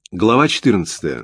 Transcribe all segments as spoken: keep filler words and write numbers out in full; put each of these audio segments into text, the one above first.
Глава четырнадцатая.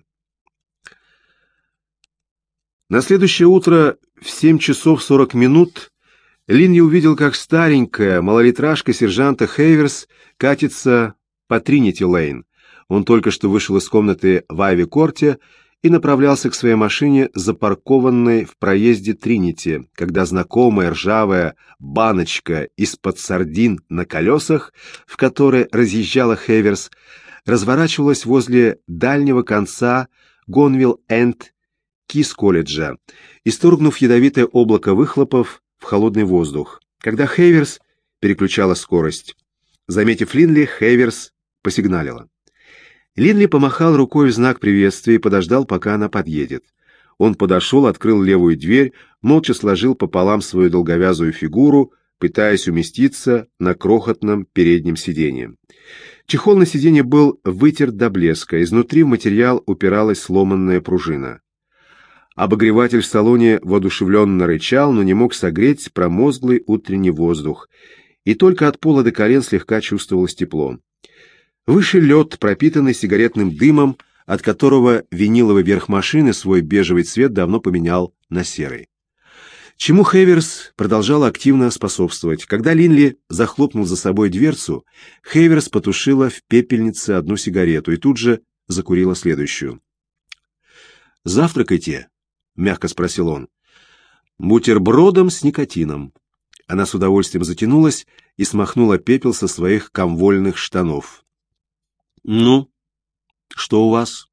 На следующее утро в семь часов сорок минут Линли увидел, как старенькая малолитражка сержанта Хейверс катится по Тринити-Лейн. Он только что вышел из комнаты в Айви-Корте и направлялся к своей машине, запаркованной в проезде Тринити, когда знакомая ржавая баночка из-под сардин на колесах, в которой разъезжала Хейверс, разворачивалась возле дальнего конца Гонвилл-энд Кис-колледжа, исторгнув ядовитое облако выхлопов в холодный воздух. Когда Хейверс переключала скорость, заметив Линли, Хейверс посигналила. Линли помахал рукой в знак приветствия и подождал, пока она подъедет. Он подошел, открыл левую дверь, молча сложил пополам свою долговязую фигуру, пытаясь уместиться на крохотном переднем сиденье. Чехол на сиденье был вытерт до блеска, изнутри в материал упиралась сломанная пружина. Обогреватель в салоне воодушевленно рычал, но не мог согреть промозглый утренний воздух, и только от пола до колен слегка чувствовалось тепло. Выше лед, пропитанный сигаретным дымом, от которого виниловый верх машины свой бежевый цвет давно поменял на серый. Чему Хейверс продолжала активно способствовать. Когда Линли захлопнул за собой дверцу, Хейверс потушила в пепельнице одну сигарету и тут же закурила следующую. «Завтракайте?» — мягко спросил он. «Бутербродом с никотином». Она с удовольствием затянулась и смахнула пепел со своих комвольных штанов. «Ну, что у вас?»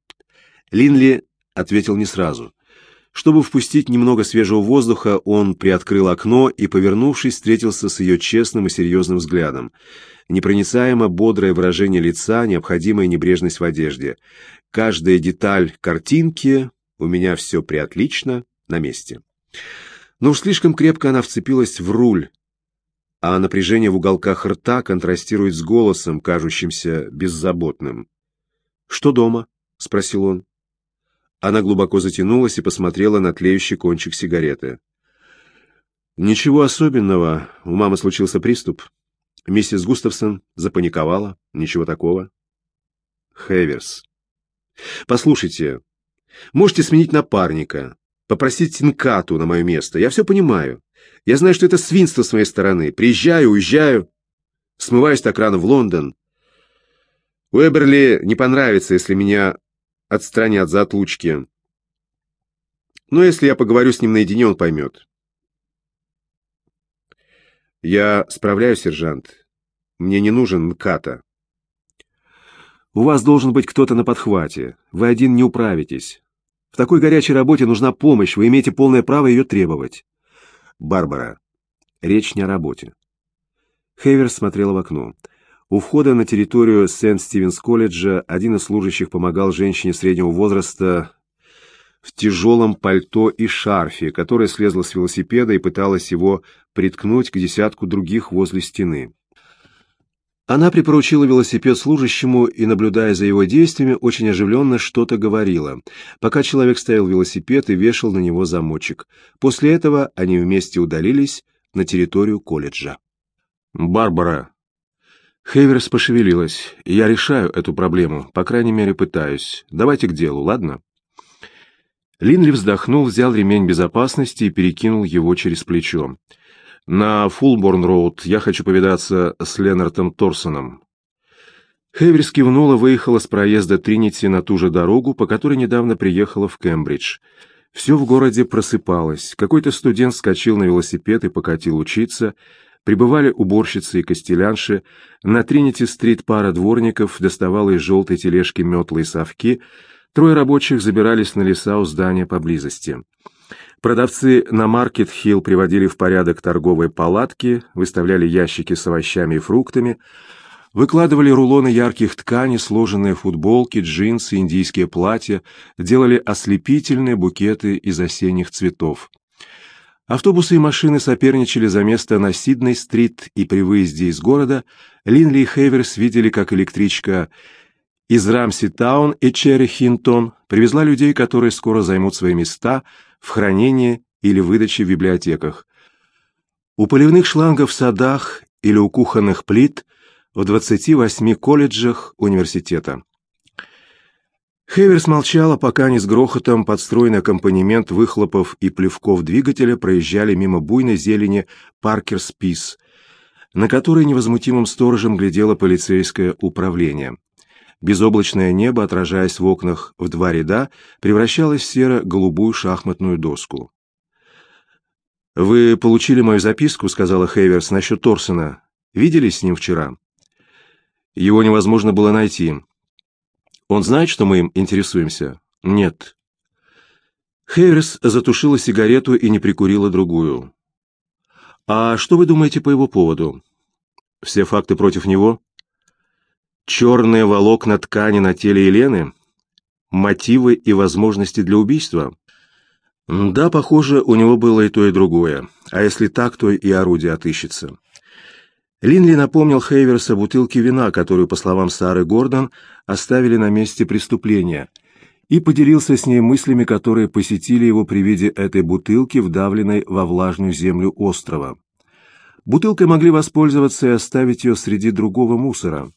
Линли ответил не сразу. Чтобы впустить немного свежего воздуха, он приоткрыл окно и, повернувшись, встретился с ее честным и серьезным взглядом. Непроницаемо бодрое выражение лица, необходимая небрежность в одежде. Каждая деталь картинки, у меня все приотлично, на месте. Но уж слишком крепко она вцепилась в руль, а напряжение в уголках рта контрастирует с голосом, кажущимся беззаботным. «Что дома?» — спросил он. Она глубоко затянулась и посмотрела на тлеющий кончик сигареты. «Ничего особенного. У мамы случился приступ. Миссис Густавсон запаниковала. Ничего такого». «Хейверс. Послушайте, можете сменить напарника, попросить Нкату на мое место. Я все понимаю. Я знаю, что это свинство с моей стороны. Приезжаю, уезжаю, смываюсь так рано в Лондон. Уэберли не понравится, если меня отстранят за отлучки. Но если я поговорю с ним наедине, он поймет». «Я справляюсь, сержант. Мне не нужен Нката». «У вас должен быть кто-то на подхвате. Вы один не управитесь. В такой горячей работе нужна помощь, вы имеете полное право ее требовать». «Барбара, речь не о работе». Хейверс смотрела в окно. У входа на территорию Сент-Стивенс-колледжа один из служащих помогал женщине среднего возраста в тяжелом пальто и шарфе, которая слезла с велосипеда и пыталась его приткнуть к десятку других возле стены. Она припоручила велосипед служащему и, наблюдая за его действиями, очень оживленно что-то говорила, пока человек ставил велосипед и вешал на него замочек. После этого они вместе удалились на территорию колледжа. «Барбара». Хейверс пошевелилась. «Я решаю эту проблему, по крайней мере, пытаюсь. Давайте к делу, ладно?» Линли вздохнул, взял ремень безопасности и перекинул его через плечо. «На Фулборн-роуд я хочу повидаться с Ленартом Торсоном». Хейверс кивнула, выехала с проезда Тринити на ту же дорогу, по которой недавно приехала в Кембридж. Все в городе просыпалось. Какой-то студент вскочил на велосипед и покатил учиться. Прибывали уборщицы и костелянши. На Тринити-стрит пара дворников доставала из желтой тележки метлы и совки. Трое рабочих забирались на леса у здания поблизости. Продавцы на Маркет-Хилл приводили в порядок торговые палатки, выставляли ящики с овощами и фруктами, выкладывали рулоны ярких тканей, сложенные футболки, джинсы, индийские платья, делали ослепительные букеты из осенних цветов. Автобусы и машины соперничали за место на Сидней-стрит, и при выезде из города Линли и Хейверс видели, как электричка из Рамси-таун и Черри-Хинтон привезла людей, которые скоро займут свои места в хранении или выдаче в библиотеках. У поливных шлангов в садах или у кухонных плит в двадцати восьми колледжах университета. Хейверс молчала, пока они с грохотом под стройный аккомпанемент выхлопов и плевков двигателя проезжали мимо буйной зелени Паркерс-Пис, на которой невозмутимым сторожем глядело полицейское управление. Безоблачное небо, отражаясь в окнах в два ряда, превращалось в серо-голубую шахматную доску. «Вы получили мою записку», — сказала Хейверс, — «насчет Торсона. Виделись с ним вчера?» «Его невозможно было найти». «Он знает, что мы им интересуемся?» «Нет». Хейверс затушила сигарету и не прикурила другую. «А что вы думаете по его поводу?» «Все факты против него?» «Черные волокна ткани на теле Елены? Мотивы и возможности для убийства?» «Да, похоже, у него было и то, и другое. А если так, то и орудие отыщется». Линли напомнил Хейверс о бутылке вина, которую, по словам Сары Гордон, оставили на месте преступления, и поделился с ней мыслями, которые посетили его при виде этой бутылки, вдавленной во влажную землю острова. Бутылкой могли воспользоваться и оставить ее среди другого мусора.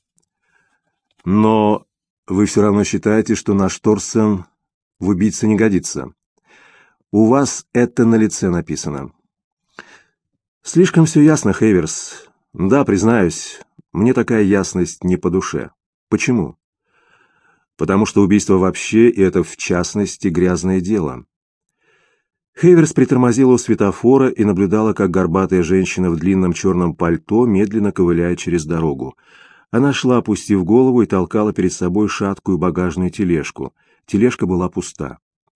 «Но вы все равно считаете, что наш Торсон в убийце не годится? У вас это на лице написано». «Слишком все ясно, Хейверс. Да, признаюсь, мне такая ясность не по душе. Почему? Потому что убийство вообще, и это в частности, грязное дело». Хейверс притормозила у светофора и наблюдала, как горбатая женщина в длинном черном пальто медленно ковыляет через дорогу. Она шла, опустив голову, и толкала перед собой шаткую багажную тележку. Тележка была пуста.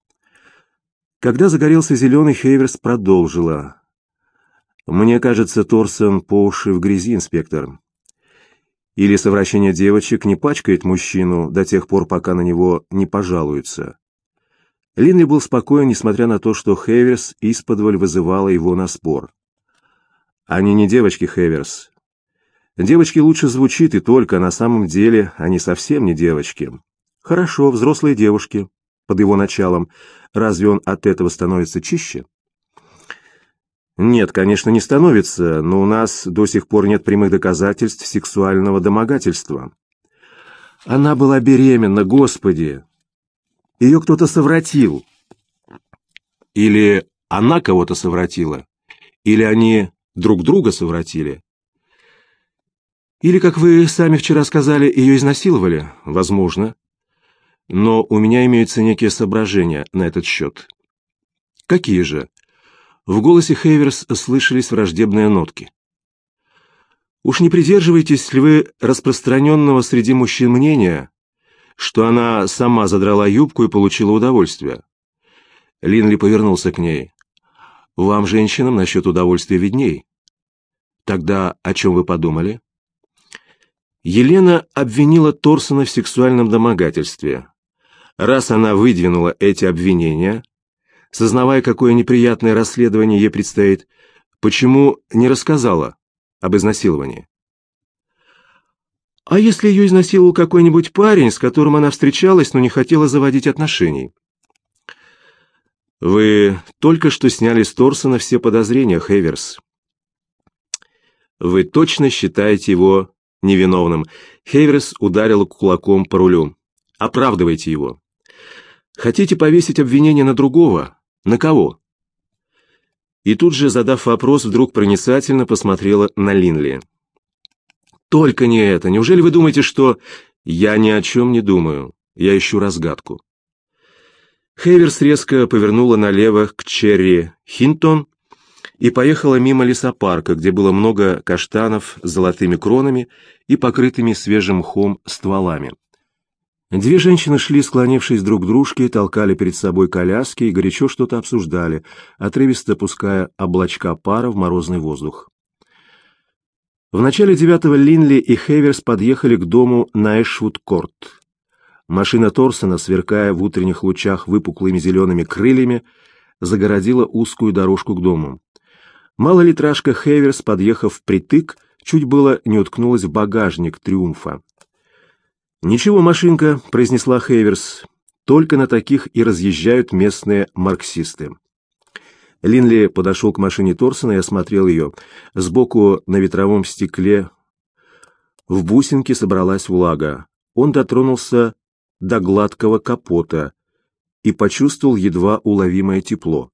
Когда загорелся зеленый, Хейверс продолжила. «Мне кажется, Торсон по уши в грязи, инспектор. Или совращение девочек не пачкает мужчину до тех пор, пока на него не пожалуются». Линли был спокоен, несмотря на то, что Хейверс исподволь вызывала его на спор. «Они не девочки, Хейверс. Девочки лучше звучит и только, на самом деле они совсем не девочки. Хорошо, взрослые девушки. Под его началом. Разве он от этого становится чище?» «Нет, конечно, не становится, но у нас до сих пор нет прямых доказательств сексуального домогательства». «Она была беременна, Господи! Ее кто-то совратил. Или она кого-то совратила. Или они друг друга совратили. Или, как вы сами вчера сказали, ее изнасиловали. Возможно. Но у меня имеются некие соображения на этот счет». «Какие же?» В голосе Хейверс слышались враждебные нотки. «Уж не придерживаетесь ли вы распространенного среди мужчин мнения, что она сама задрала юбку и получила удовольствие?» Линли повернулся к ней. «Вам, женщинам, насчет удовольствия видней. Тогда о чем вы подумали?» Елена обвинила Торсона в сексуальном домогательстве. Раз она выдвинула эти обвинения, сознавая, какое неприятное расследование ей предстоит, почему не рассказала об изнасиловании? А если ее изнасиловал какой-нибудь парень, с которым она встречалась, но не хотела заводить отношений? Вы только что сняли с Торсона все подозрения, Хейверс. Вы точно считаете его невиновным? Хейверс ударила кулаком по рулю. Оправдывайте его. Хотите повесить обвинение на другого? На кого? И тут же, задав вопрос, вдруг проницательно посмотрела на Линли. «Только не это. Неужели вы думаете, что...» «Я ни о чем не думаю. Я ищу разгадку». Хейверс резко повернула налево к Черри Хинтон и поехала мимо лесопарка, где было много каштанов с золотыми кронами и покрытыми свежим мхом стволами. Две женщины шли, склонившись друг к дружке, толкали перед собой коляски и горячо что-то обсуждали, отрывисто пуская облачка пара в морозный воздух. В начале девятого Линли и Хейверс подъехали к дому на Эшвуд-Корт. Машина Торсона, сверкая в утренних лучах выпуклыми зелеными крыльями, загородила узкую дорожку к дому. Малолитражка Хейверс, подъехав впритык, чуть было не уткнулась в багажник Триумфа. «Ничего, машинка», — произнесла Хейверс, — «только на таких и разъезжают местные марксисты». Линли подошел к машине Торсона и осмотрел ее. Сбоку на ветровом стекле в бусинке собралась влага. Он дотронулся до гладкого капота и почувствовал едва уловимое тепло.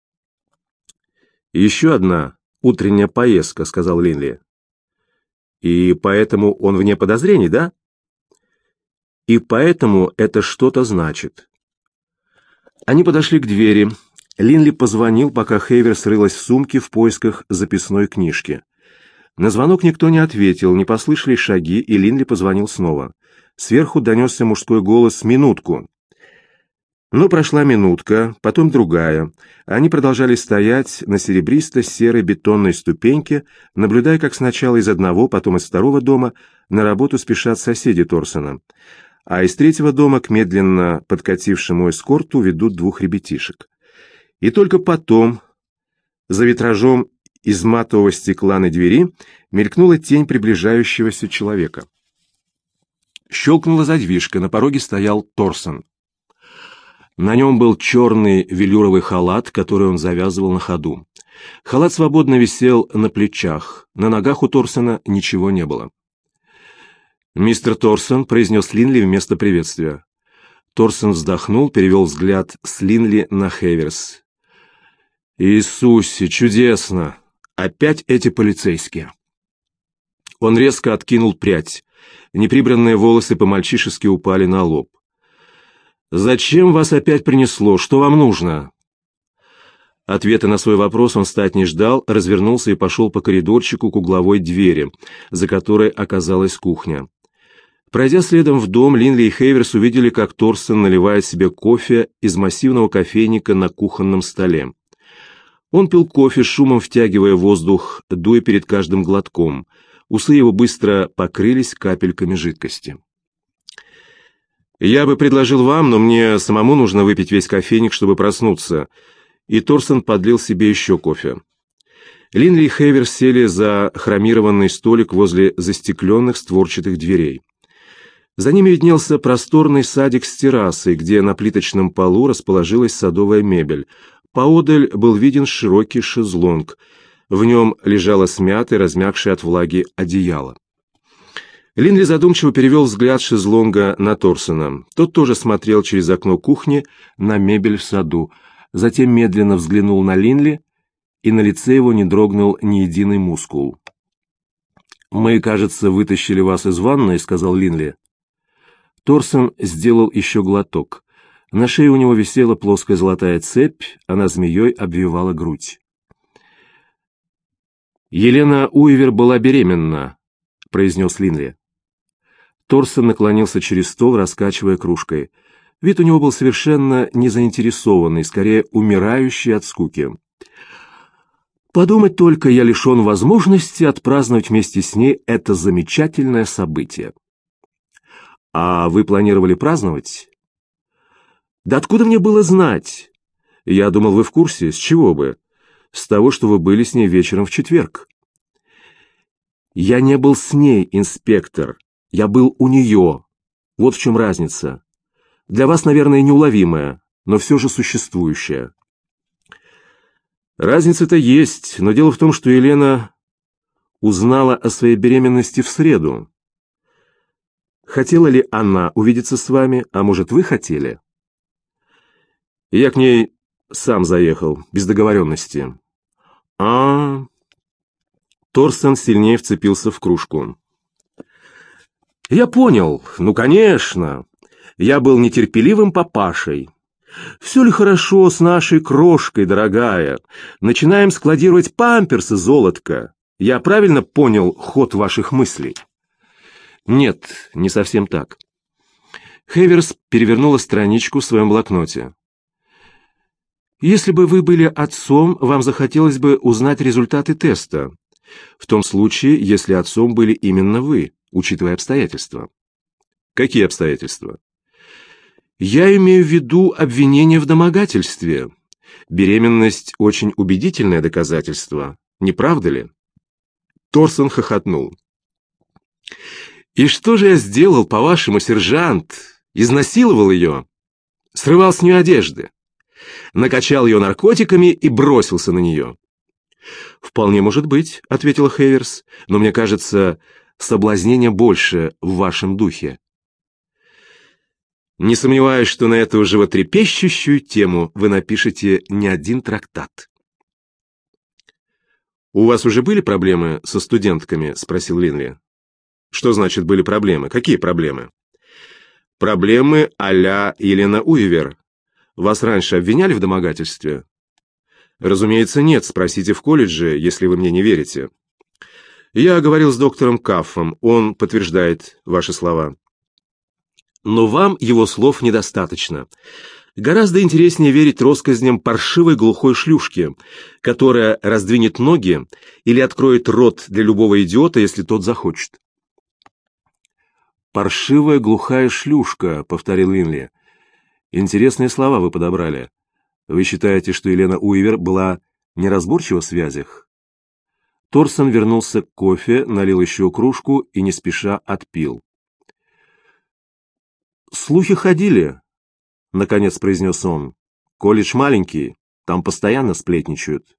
«Еще одна утренняя поездка», — сказал Линли. «И поэтому он вне подозрений, да?» «И поэтому это что-то значит». Они подошли к двери. Линли позвонил, пока Хейверс рылась в сумке в поисках записной книжки. На звонок никто не ответил, не послышались шаги, и Линли позвонил снова. Сверху донесся мужской голос: «Минутку». Но прошла минутка, потом другая. Они продолжали стоять на серебристо-серой бетонной ступеньке, наблюдая, как сначала из одного, потом из второго дома на работу спешат соседи Торсона, а из третьего дома к медленно подкатившему эскорту ведут двух ребятишек. И только потом, за витражом из матового стекла на двери, мелькнула тень приближающегося человека. Щелкнула задвижка, на пороге стоял Торсон. На нем был черный велюровый халат, который он завязывал на ходу. Халат свободно висел на плечах, на ногах у Торсона ничего не было. «Мистер Торсон», — произнес Линли вместо приветствия. Торсон вздохнул, перевел взгляд с Линли на Хейверс. «Иисусе, чудесно! Опять эти полицейские!» Он резко откинул прядь. Неприбранные волосы по-мальчишески упали на лоб. «Зачем вас опять принесло? Что вам нужно?» Ответа на свой вопрос он стать не ждал, развернулся и пошел по коридорчику к угловой двери, за которой оказалась кухня. Пройдя следом в дом, Линли и Хейверс увидели, как Торсон наливает себе кофе из массивного кофейника на кухонном столе. Он пил кофе, шумом втягивая воздух, дуя перед каждым глотком. Усы его быстро покрылись капельками жидкости. «Я бы предложил вам, но мне самому нужно выпить весь кофейник, чтобы проснуться». И Торсон подлил себе еще кофе. Линли и Хейверс сели за хромированный столик возле застекленных створчатых дверей. За ними виднелся просторный садик с террасой, где на плиточном полу расположилась садовая мебель. Поодаль был виден широкий шезлонг. В нем лежало смятое, размягшее от влаги одеяло. Линли задумчиво перевел взгляд шезлонга на Торсона. Тот тоже смотрел через окно кухни на мебель в саду. Затем медленно взглянул на Линли, и на лице его не дрогнул ни единый мускул. «Мы, кажется, вытащили вас из ванной», — сказал Линли. Торсон сделал еще глоток. На шее у него висела плоская золотая цепь, она змеей обвивала грудь. «Елена Уивер была беременна», — произнес Линли. Торсон наклонился через стол, раскачивая кружкой. Вид у него был совершенно незаинтересованный, скорее умирающий от скуки. «Подумать только, я лишен возможности отпраздновать вместе с ней это замечательное событие». «А вы планировали праздновать?» «Да откуда мне было знать? Я думал, вы в курсе. С чего бы? С того, что вы были с ней вечером в четверг». «Я не был с ней, инспектор. Я был у нее. Вот в чем разница. Для вас, наверное, неуловимая, но все же существующая». «Разница-то есть, но дело в том, что Елена узнала о своей беременности в среду. Хотела ли она увидеться с вами, а может, вы хотели?» «Я к ней сам заехал, без договоренности». «А-а-а...» Торсон сильнее вцепился в кружку. «Я понял. Ну, конечно. Я был нетерпеливым папашей. Все ли хорошо с нашей крошкой, дорогая? Начинаем складировать памперсы, золотко. Я правильно понял ход ваших мыслей?» «Нет, не совсем так». Хейверс перевернула страничку в своем блокноте. «Если бы вы были отцом, вам захотелось бы узнать результаты теста. В том случае, если отцом были именно вы, учитывая обстоятельства». «Какие обстоятельства?» «Я имею в виду обвинение в домогательстве. Беременность – очень убедительное доказательство, не правда ли?» Торсон хохотнул. «И что же я сделал, по-вашему, сержант? Изнасиловал ее? Срывал с нее одежды? Накачал ее наркотиками и бросился на нее?» «Вполне может быть», — ответила Хейверс, «но мне кажется, соблазнение больше в вашем духе». Не сомневаюсь, что на эту животрепещущую тему вы напишете не один трактат. «У вас уже были проблемы со студентками?» — спросил Линли. «Что значит были проблемы? Какие проблемы?» «Проблемы а-ля Елена Уивер. Вас раньше обвиняли в домогательстве?» «Разумеется, нет. Спросите в колледже, если вы мне не верите. Я говорил с доктором Каффом. Он подтверждает ваши слова». «Но вам его слов недостаточно. Гораздо интереснее верить россказням паршивой глухой шлюшки, которая раздвинет ноги или откроет рот для любого идиота, если тот захочет». «Паршивая глухая шлюшка», — повторил Линли. «Интересные слова вы подобрали. Вы считаете, что Елена Уивер была неразборчива в связях?» Торсон вернулся к кофе, налил еще кружку и не спеша отпил. «Слухи ходили», — наконец произнес он. «Колледж маленький, там постоянно сплетничают».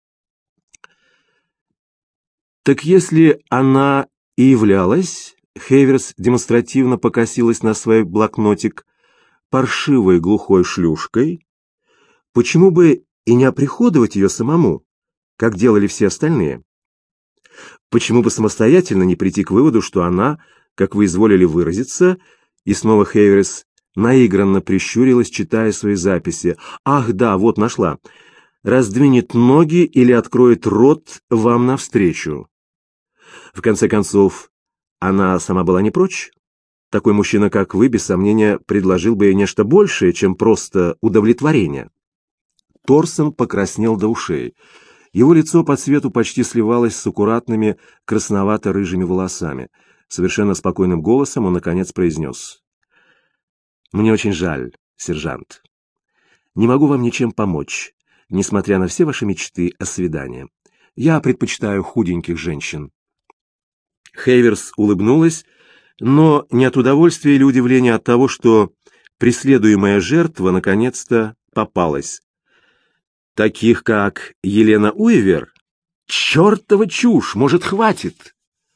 «Так если она и являлась...» Хейверс демонстративно покосилась на свой блокнотик паршивой глухой шлюшкой. Почему бы и не оприходовать ее самому, как делали все остальные? Почему бы самостоятельно не прийти к выводу, что она, как вы изволили выразиться, и снова Хейверс наигранно прищурилась, читая свои записи. «Ах, да, вот нашла. Раздвинет ноги или откроет рот вам навстречу». В конце концов, она сама была не прочь. Такой мужчина, как вы, без сомнения, предложил бы ей нечто большее, чем просто удовлетворение. Торсон покраснел до ушей. Его лицо по цвету почти сливалось с аккуратными красновато-рыжими волосами. Совершенно спокойным голосом он, наконец, произнес: «Мне очень жаль, сержант. Не могу вам ничем помочь, несмотря на все ваши мечты о свидании. Я предпочитаю худеньких женщин». Хейверс улыбнулась, но не от удовольствия или удивления от того, что преследуемая жертва наконец-то попалась. «Таких, как Елена Уивер? Чертова чушь! Может, хватит?»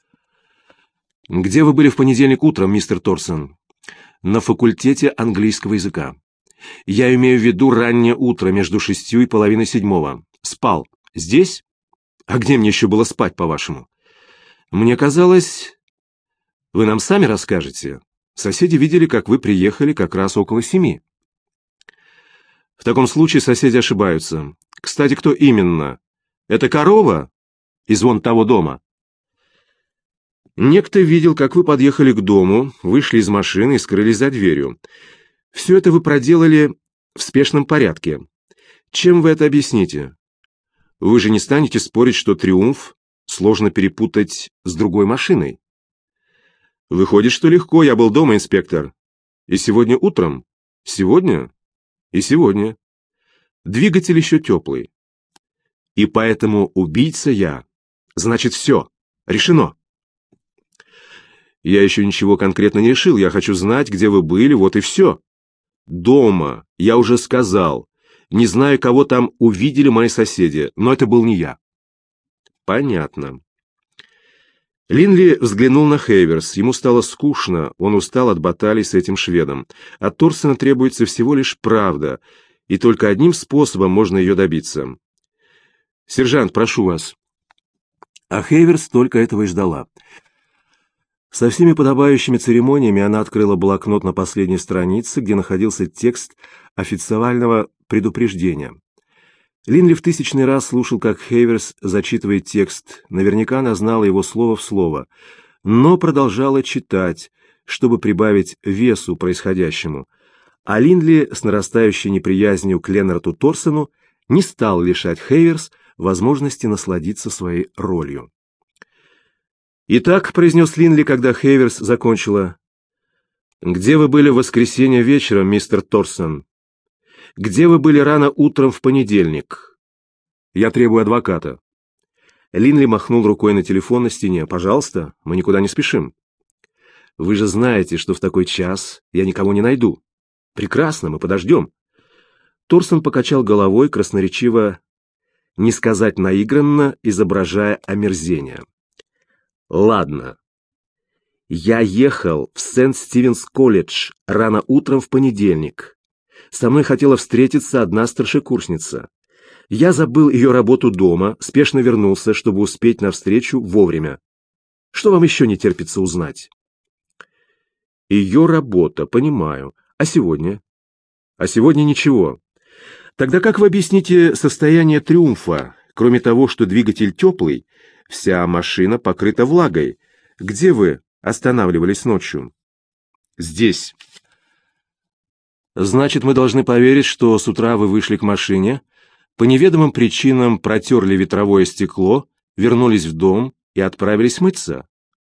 «Где вы были в понедельник утром, мистер Торсон?» «На факультете английского языка. Я имею в виду раннее утро, между шестью и половиной седьмого. Спал. Здесь? А где мне еще было спать, по-вашему? Мне казалось... Вы нам сами расскажете. Соседи видели, как вы приехали как раз около семи». «В таком случае соседи ошибаются. Кстати, кто именно? Это корова из вон того дома?» «Некто видел, как вы подъехали к дому, вышли из машины и скрылись за дверью. Все это вы проделали в спешном порядке. Чем вы это объясните? Вы же не станете спорить, что «Триумф» сложно перепутать с другой машиной?» «Выходит, что легко. Я был дома, инспектор. И сегодня утром? Сегодня? И сегодня. Двигатель еще теплый. И поэтому убийца я. Значит, все. Решено». «Я еще ничего конкретно не решил. Я хочу знать, где вы были, вот и все». «Дома. Я уже сказал. Не знаю, кого там увидели мои соседи, но это был не я». «Понятно». Линли взглянул на Хейверс. Ему стало скучно, он устал от баталий с этим шведом. От Торсона требуется всего лишь правда, и только одним способом можно ее добиться. «Сержант, прошу вас». А Хейверс только этого и ждала. Со всеми подобающими церемониями она открыла блокнот на последней странице, где находился текст официального предупреждения. Линли в тысячный раз слушал, как Хейверс зачитывает текст, наверняка она знала его слово в слово, но продолжала читать, чтобы прибавить весу происходящему, а Линли с нарастающей неприязнью к Ленарту Торсону не стал лишать Хейверс возможности насладиться своей ролью. «Итак», — произнес Линли, когда Хейверс закончила, — «где вы были в воскресенье вечером, мистер Торсон? Где вы были рано утром в понедельник? Я требую адвоката». Линли махнул рукой на телефон на стене. «Пожалуйста, мы никуда не спешим. Вы же знаете, что в такой час я никого не найду. Прекрасно, мы подождем». Торсон покачал головой, красноречиво, не сказать наигранно, изображая омерзение. «Ладно. Я ехал в Сент-Стивенс-колледж рано утром в понедельник. Со мной хотела встретиться одна старшекурсница. Я забыл ее работу дома, спешно вернулся, чтобы успеть навстречу вовремя. Что вам еще не терпится узнать? Ее работа, понимаю. А сегодня? А сегодня ничего. Тогда как вы объясните состояние Триумфа? Кроме того, что двигатель теплый, вся машина покрыта влагой. Где вы останавливались ночью? Здесь. Значит, мы должны поверить, что с утра вы вышли к машине, по неведомым причинам протерли ветровое стекло, вернулись в дом и отправились мыться.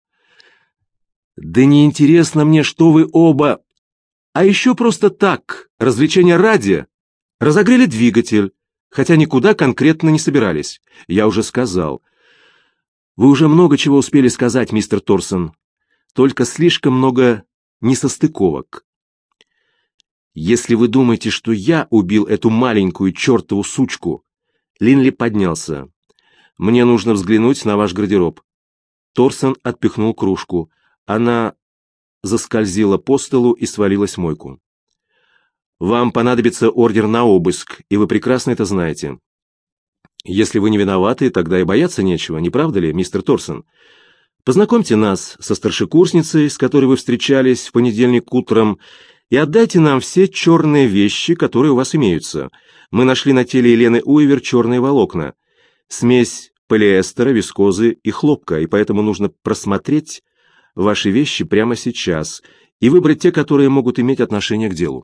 Да не интересно мне, что вы оба... А еще просто так, развлечения ради, разогрели двигатель, хотя никуда конкретно не собирались. Я уже сказал. Вы уже много чего успели сказать, мистер Торсон, только слишком много несостыковок. Если вы думаете, что я убил эту маленькую чертову сучку... Линли поднялся. Мне нужно взглянуть на ваш гардероб. Торсон отпихнул кружку. Она заскользила по столу и свалилась в мойку. Вам понадобится ордер на обыск, и вы прекрасно это знаете. Если вы не виноваты, тогда и бояться нечего, не правда ли, мистер Торсон? Познакомьте нас со старшекурсницей, с которой вы встречались в понедельник утром, и отдайте нам все черные вещи, которые у вас имеются. Мы нашли на теле Елены Уивер черные волокна, смесь полиэстера, вискозы и хлопка, и поэтому нужно просмотреть ваши вещи прямо сейчас и выбрать те, которые могут иметь отношение к делу.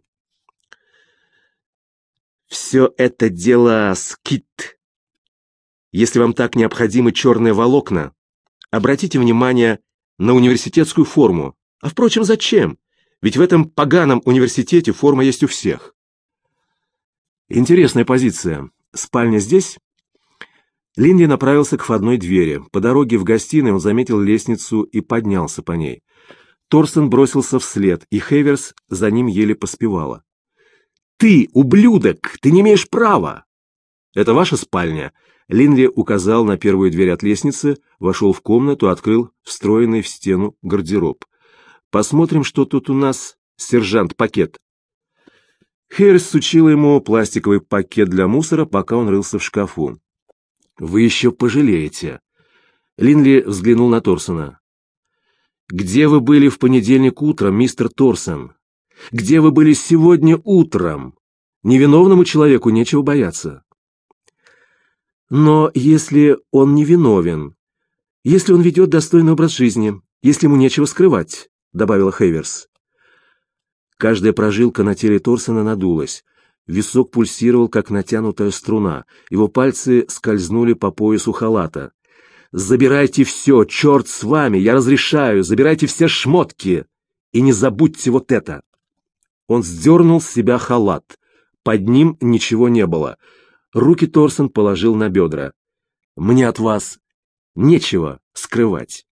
Все это дело скит. Если вам так необходимы черные волокна, обратите внимание на университетскую форму. А впрочем, зачем? Ведь в этом поганом университете форма есть у всех. Интересная позиция. Спальня здесь? Линли направился к входной двери. По дороге в гостиной он заметил лестницу и поднялся по ней. Торсон бросился вслед, и Хейверс за ним еле поспевала. «Ты, ублюдок! Ты не имеешь права!» «Это ваша спальня?» Линли указал на первую дверь от лестницы, вошел в комнату, открыл встроенный в стену гардероб. «Посмотрим, что тут у нас, сержант, пакет». Хейверс сучила ему пластиковый пакет для мусора, пока он рылся в шкафу. «Вы еще пожалеете». Линли взглянул на Торсона. «Где вы были в понедельник утром, мистер Торсон? Где вы были сегодня утром? Невиновному человеку нечего бояться». «Но если он невиновен, если он ведет достойный образ жизни, если ему нечего скрывать», — добавила Хейверс. Каждая прожилка на теле Торсона надулась. Висок пульсировал, как натянутая струна. Его пальцы скользнули по поясу халата. «Забирайте все, черт с вами, я разрешаю, забирайте все шмотки! И не забудьте вот это!» Он сдернул с себя халат. Под ним ничего не было. Руки Торсон положил на бедра. «Мне от вас нечего скрывать».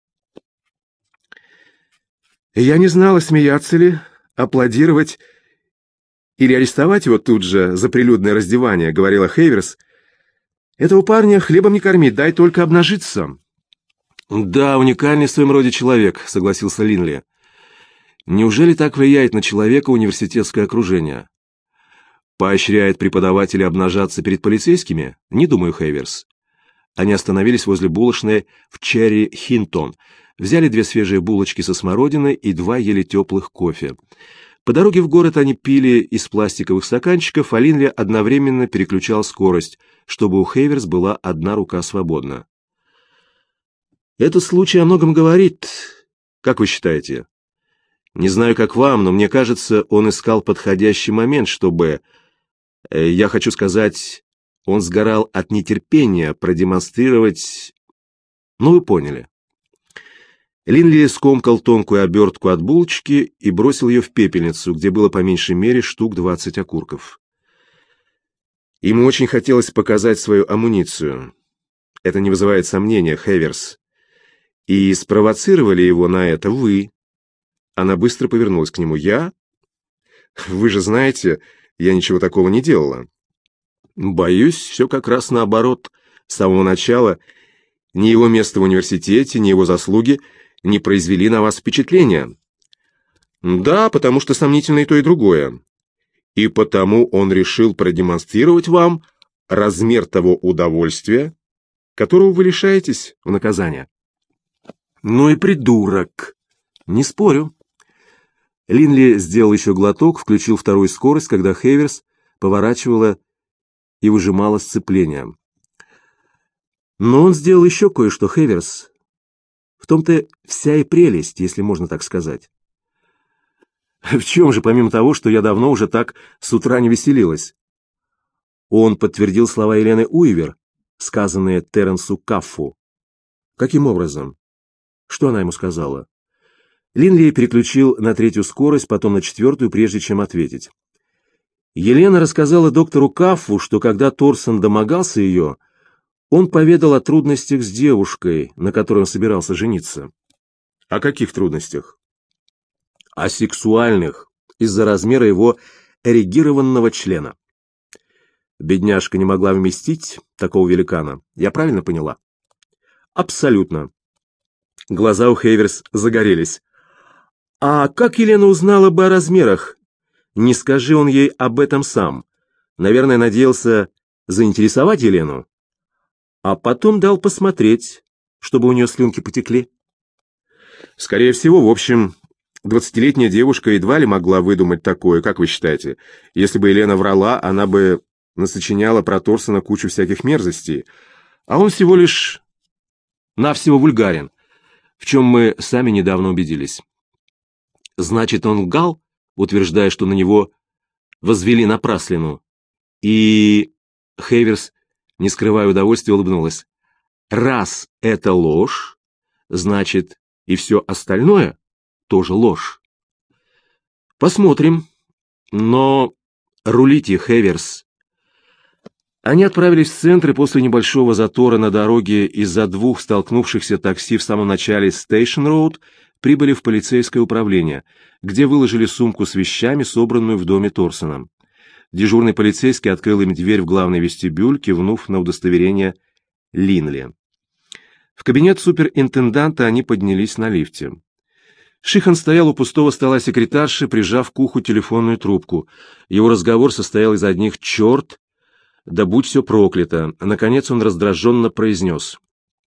Я не знала, смеяться ли, аплодировать или арестовать его тут же за прилюдное раздевание, говорила Хейверс. Этого парня хлебом не корми, дай только обнажиться. Да, уникальный в своем роде человек, согласился Линли. Неужели так влияет на человека университетское окружение? Поощряет преподавателей обнажаться перед полицейскими? Не думаю, Хейверс. Они остановились возле булочной в Черри Хинтон, взяли две свежие булочки со смородиной и два еле теплых кофе. По дороге в город они пили из пластиковых стаканчиков, а Линли одновременно переключал скорость, чтобы у Хейверс была одна рука свободна. Этот случай о многом говорит. Как вы считаете? Не знаю, как вам, но мне кажется, он искал подходящий момент, чтобы... Я хочу сказать, он сгорал от нетерпения продемонстрировать... Ну, вы поняли. Линли скомкал тонкую обертку от булочки и бросил ее в пепельницу, где было по меньшей мере штук двадцать окурков. Ему очень хотелось показать свою амуницию. Это не вызывает сомнения, Хейверс. И спровоцировали его на это вы. Она быстро повернулась к нему. Я? Вы же знаете, я ничего такого не делала. Боюсь, все как раз наоборот. С самого начала ни его место в университете, ни его заслуги не произвели на вас впечатления. Да, потому что сомнительно и то, и другое. И потому он решил продемонстрировать вам размер того удовольствия, которого вы лишаетесь в наказание. Ну и придурок. Не спорю. Линли сделал еще глоток, включил вторую скорость, когда Хейверс поворачивала и выжимала сцепление. Но он сделал еще кое-что, Хейверс. В том-то вся и прелесть, если можно так сказать. В чем же, помимо того, что я давно уже так с утра не веселилась? Он подтвердил слова Елены Уивер, сказанные Теренсу Каффу. Каким образом? Что она ему сказала? Линли переключил на третью скорость, потом на четвертую, прежде чем ответить. Елена рассказала доктору Каффу, что когда Торсон домогался ее, он поведал о трудностях с девушкой, на которой он собирался жениться. О каких трудностях? О сексуальных, из-за размера его эрегированного члена. Бедняжка не могла вместить такого великана. Я правильно поняла? Абсолютно. Глаза у Хейверс загорелись. А как Елена узнала бы о размерах? Не скажи он ей об этом сам. Наверное, надеялся заинтересовать Елену. А потом дал посмотреть, чтобы у нее слюнки потекли. Скорее всего, в общем, двадцатилетняя девушка едва ли могла выдумать такое, как вы считаете? Если бы Елена врала, она бы насочиняла про Торсона кучу всяких мерзостей. А он всего лишь навсего вульгарен, в чем мы сами недавно убедились. Значит, он лгал, утверждая, что на него возвели напраслину. И Хейверс, не скрывая удовольствия, улыбнулась. Раз это ложь, значит, и все остальное тоже ложь. Посмотрим. Но рулите, Хейверс. Они отправились в центр, и после небольшого затора на дороге из-за двух столкнувшихся такси в самом начале Стейшн-Роуд прибыли в полицейское управление, где выложили сумку с вещами, собранную в доме Торсона. Дежурный полицейский открыл им дверь в главный вестибюль, кивнув на удостоверение Линли. В кабинет суперинтенданта они поднялись на лифте. Шихан стоял у пустого стола секретарши, прижав к уху телефонную трубку. Его разговор состоял из одних «черт», «да будь все проклято». Наконец он раздраженно произнес.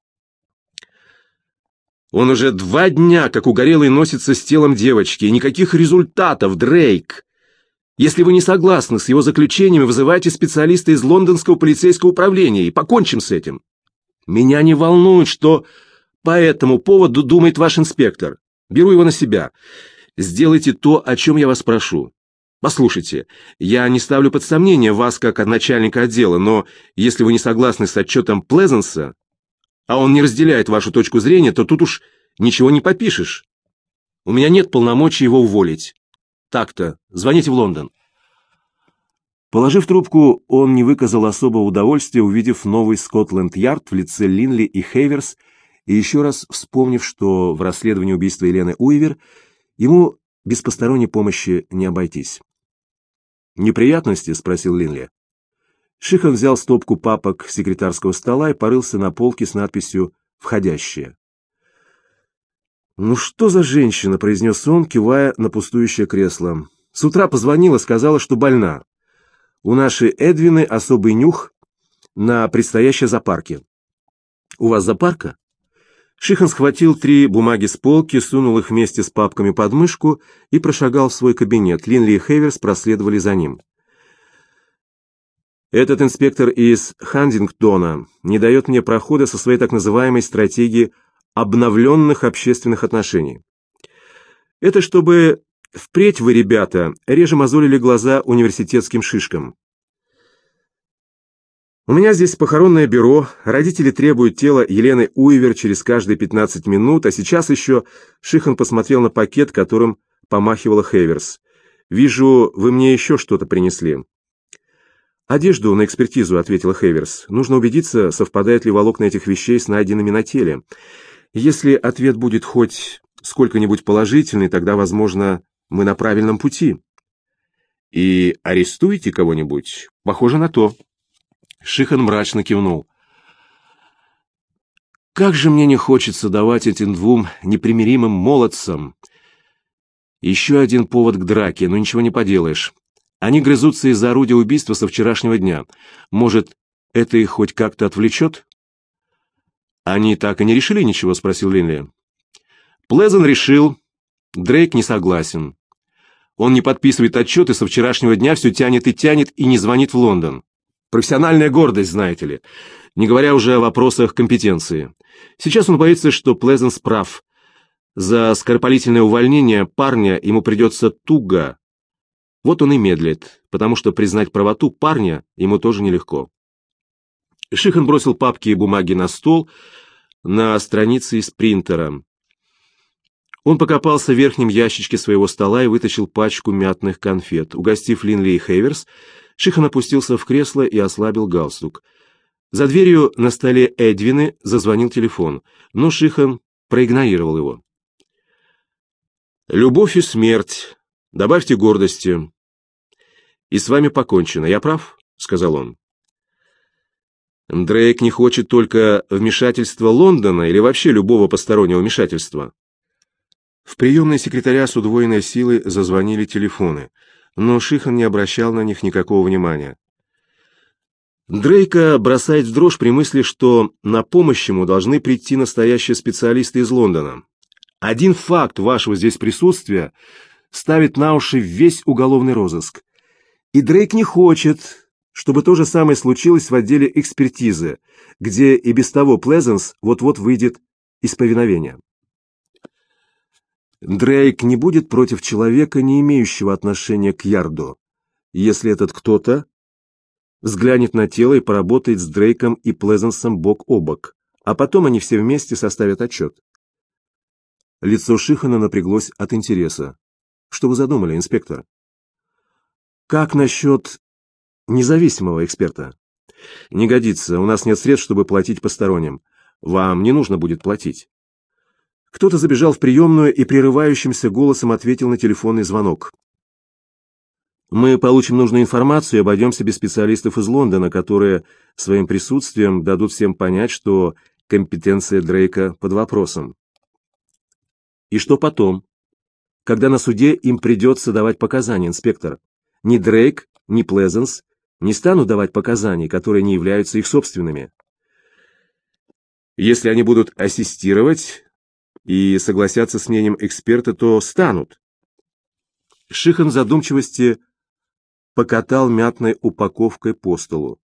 «Он уже два дня, как угорелый, носится с телом девочки, и никаких результатов, Дрейк. Если вы не согласны с его заключениями, вызывайте специалиста из лондонского полицейского управления и покончим с этим. Меня не волнует, что по этому поводу думает ваш инспектор. Беру его на себя. Сделайте то, о чем я вас прошу. Послушайте, я не ставлю под сомнение вас как начальника отдела, но если вы не согласны с отчетом Плезенса, а он не разделяет вашу точку зрения, то тут уж ничего не попишешь. У меня нет полномочий его уволить. Так-то, звоните в Лондон». Положив трубку, он не выказал особого удовольствия, увидев новый Скотланд-Ярд в лице Линли и Хейверс, и еще раз вспомнив, что в расследовании убийства Елены Уивер ему без посторонней помощи не обойтись. «Неприятности?» — спросил Линли. Шихан взял стопку папок с секретарского стола и порылся на полке с надписью «Входящие». «Ну что за женщина?» — произнес он, кивая на пустующее кресло. «С утра позвонила, сказала, что больна. У нашей Эдвины особый нюх на предстоящее зоопарке». «У вас зоопарка?» Шихан схватил три бумаги с полки, сунул их вместе с папками под мышку и прошагал в свой кабинет. Линли и Хейверс проследовали за ним. «Этот инспектор из Хантингтона не дает мне прохода со своей так называемой стратегией обновленных общественных отношений. Это чтобы впредь вы, ребята, реже мозолили глаза университетским шишкам. У меня здесь похоронное бюро, родители требуют тело Елены Уивер через каждые пятнадцать минут, а сейчас еще...» Шихан посмотрел на пакет, которым помахивала Хейверс. «Вижу, вы мне еще что-то принесли». «Одежду на экспертизу», — ответила Хейверс. «Нужно убедиться, совпадают ли волокна этих вещей с найденными на теле. Если ответ будет хоть сколько-нибудь положительный, тогда, возможно, мы на правильном пути». «И арестуете кого-нибудь? Похоже на то». Шихан мрачно кивнул. Как же мне не хочется давать этим двум непримиримым молодцам еще один повод к драке, но ничего не поделаешь. Они грызутся из-за орудия убийства со вчерашнего дня. Может, это их хоть как-то отвлечет? Они так и не решили ничего, спросил Линли. Плезен решил, Дрейк не согласен. Он не подписывает отчеты со вчерашнего дня, все тянет и тянет и не звонит в Лондон. Профессиональная гордость, знаете ли, не говоря уже о вопросах компетенции. Сейчас он боится, что Плезенс прав. За скоропалительное увольнение парня ему придется туго. Вот он и медлит, потому что признать правоту парня ему тоже нелегко. Шихан бросил папки и бумаги на стол, на странице из принтера. Он покопался в верхнем ящичке своего стола и вытащил пачку мятных конфет. Угостив Линли и Хейверс, Шихан опустился в кресло и ослабил галстук. За дверью на столе Эдвины зазвонил телефон, но Шихан проигнорировал его. «Любовь и смерть. Добавьте гордости. И с вами покончено. Я прав?» — сказал он. «Дрейк не хочет только вмешательства Лондона или вообще любого постороннего вмешательства?» В приемной секретаря с удвоенной силой зазвонили телефоны, но Шихан не обращал на них никакого внимания. Дрейка бросает в дрожь при мысли, что на помощь ему должны прийти настоящие специалисты из Лондона. Один факт вашего здесь присутствия ставит на уши весь уголовный розыск. И Дрейк не хочет, чтобы то же самое случилось в отделе экспертизы, где и без того Плезенс вот-вот выйдет из повиновения. Дрейк не будет против человека, не имеющего отношения к Ярду, если этот кто-то взглянет на тело и поработает с Дрейком и Плезенсом бок о бок, а потом они все вместе составят отчет. Лицо Шихана напряглось от интереса. Что вы задумали, инспектор? Как насчет независимого эксперта? Не годится, у нас нет средств, чтобы платить посторонним. Вам не нужно будет платить. Кто-то забежал в приемную и прерывающимся голосом ответил на телефонный звонок. Мы получим нужную информацию и обойдемся без специалистов из Лондона, которые своим присутствием дадут всем понять, что компетенция Дрейка под вопросом. И что потом? Когда на суде им придется давать показания, инспектор? Ни Дрейк, ни Плезенс не станут давать показаний, которые не являются их собственными. Если они будут ассистировать и согласятся с мнением эксперта, то станут. Шихан в задумчивости покатал мятной упаковкой по столу.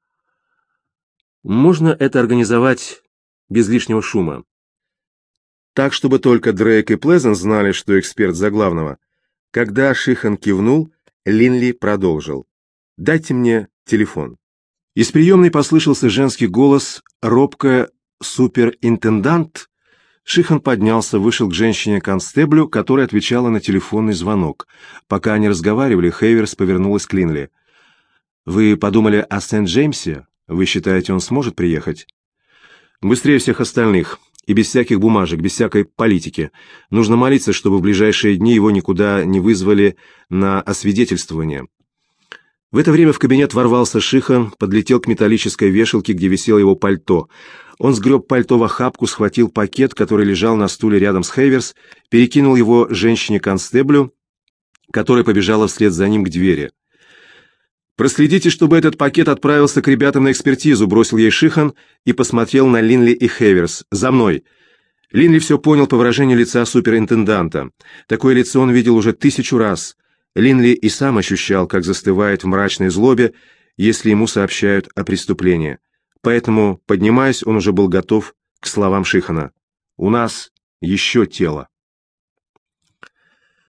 Можно это организовать без лишнего шума. Так, чтобы только Дрейк и Плезенс знали, что эксперт за главного. Когда Шихан кивнул, Линли продолжил. «Дайте мне телефон». Из приемной послышался женский голос, робко «суперинтендант». Шихан поднялся, вышел к женщине-констеблю, которая отвечала на телефонный звонок. Пока они разговаривали, Хейверс повернулась к Линли. «Вы подумали о Сент-Джеймсе? Вы считаете, он сможет приехать?» «Быстрее всех остальных. И без всяких бумажек, без всякой политики. Нужно молиться, чтобы в ближайшие дни его никуда не вызвали на освидетельствование». В это время в кабинет ворвался Шихан, подлетел к металлической вешалке, где висело его пальто. Он сгреб пальто в охапку, схватил пакет, который лежал на стуле рядом с Хейверс, перекинул его женщине-констеблю, которая побежала вслед за ним к двери. «Проследите, чтобы этот пакет отправился к ребятам на экспертизу», — бросил ей Шихан и посмотрел на Линли и Хейверс. «За мной!» Линли все понял по выражению лица суперинтенданта. Такое лицо он видел уже тысячу раз. Линли и сам ощущал, как застывает в мрачной злобе, если ему сообщают о преступлении. Поэтому, поднимаясь, он уже был готов к словам Шихана. «У нас еще тело».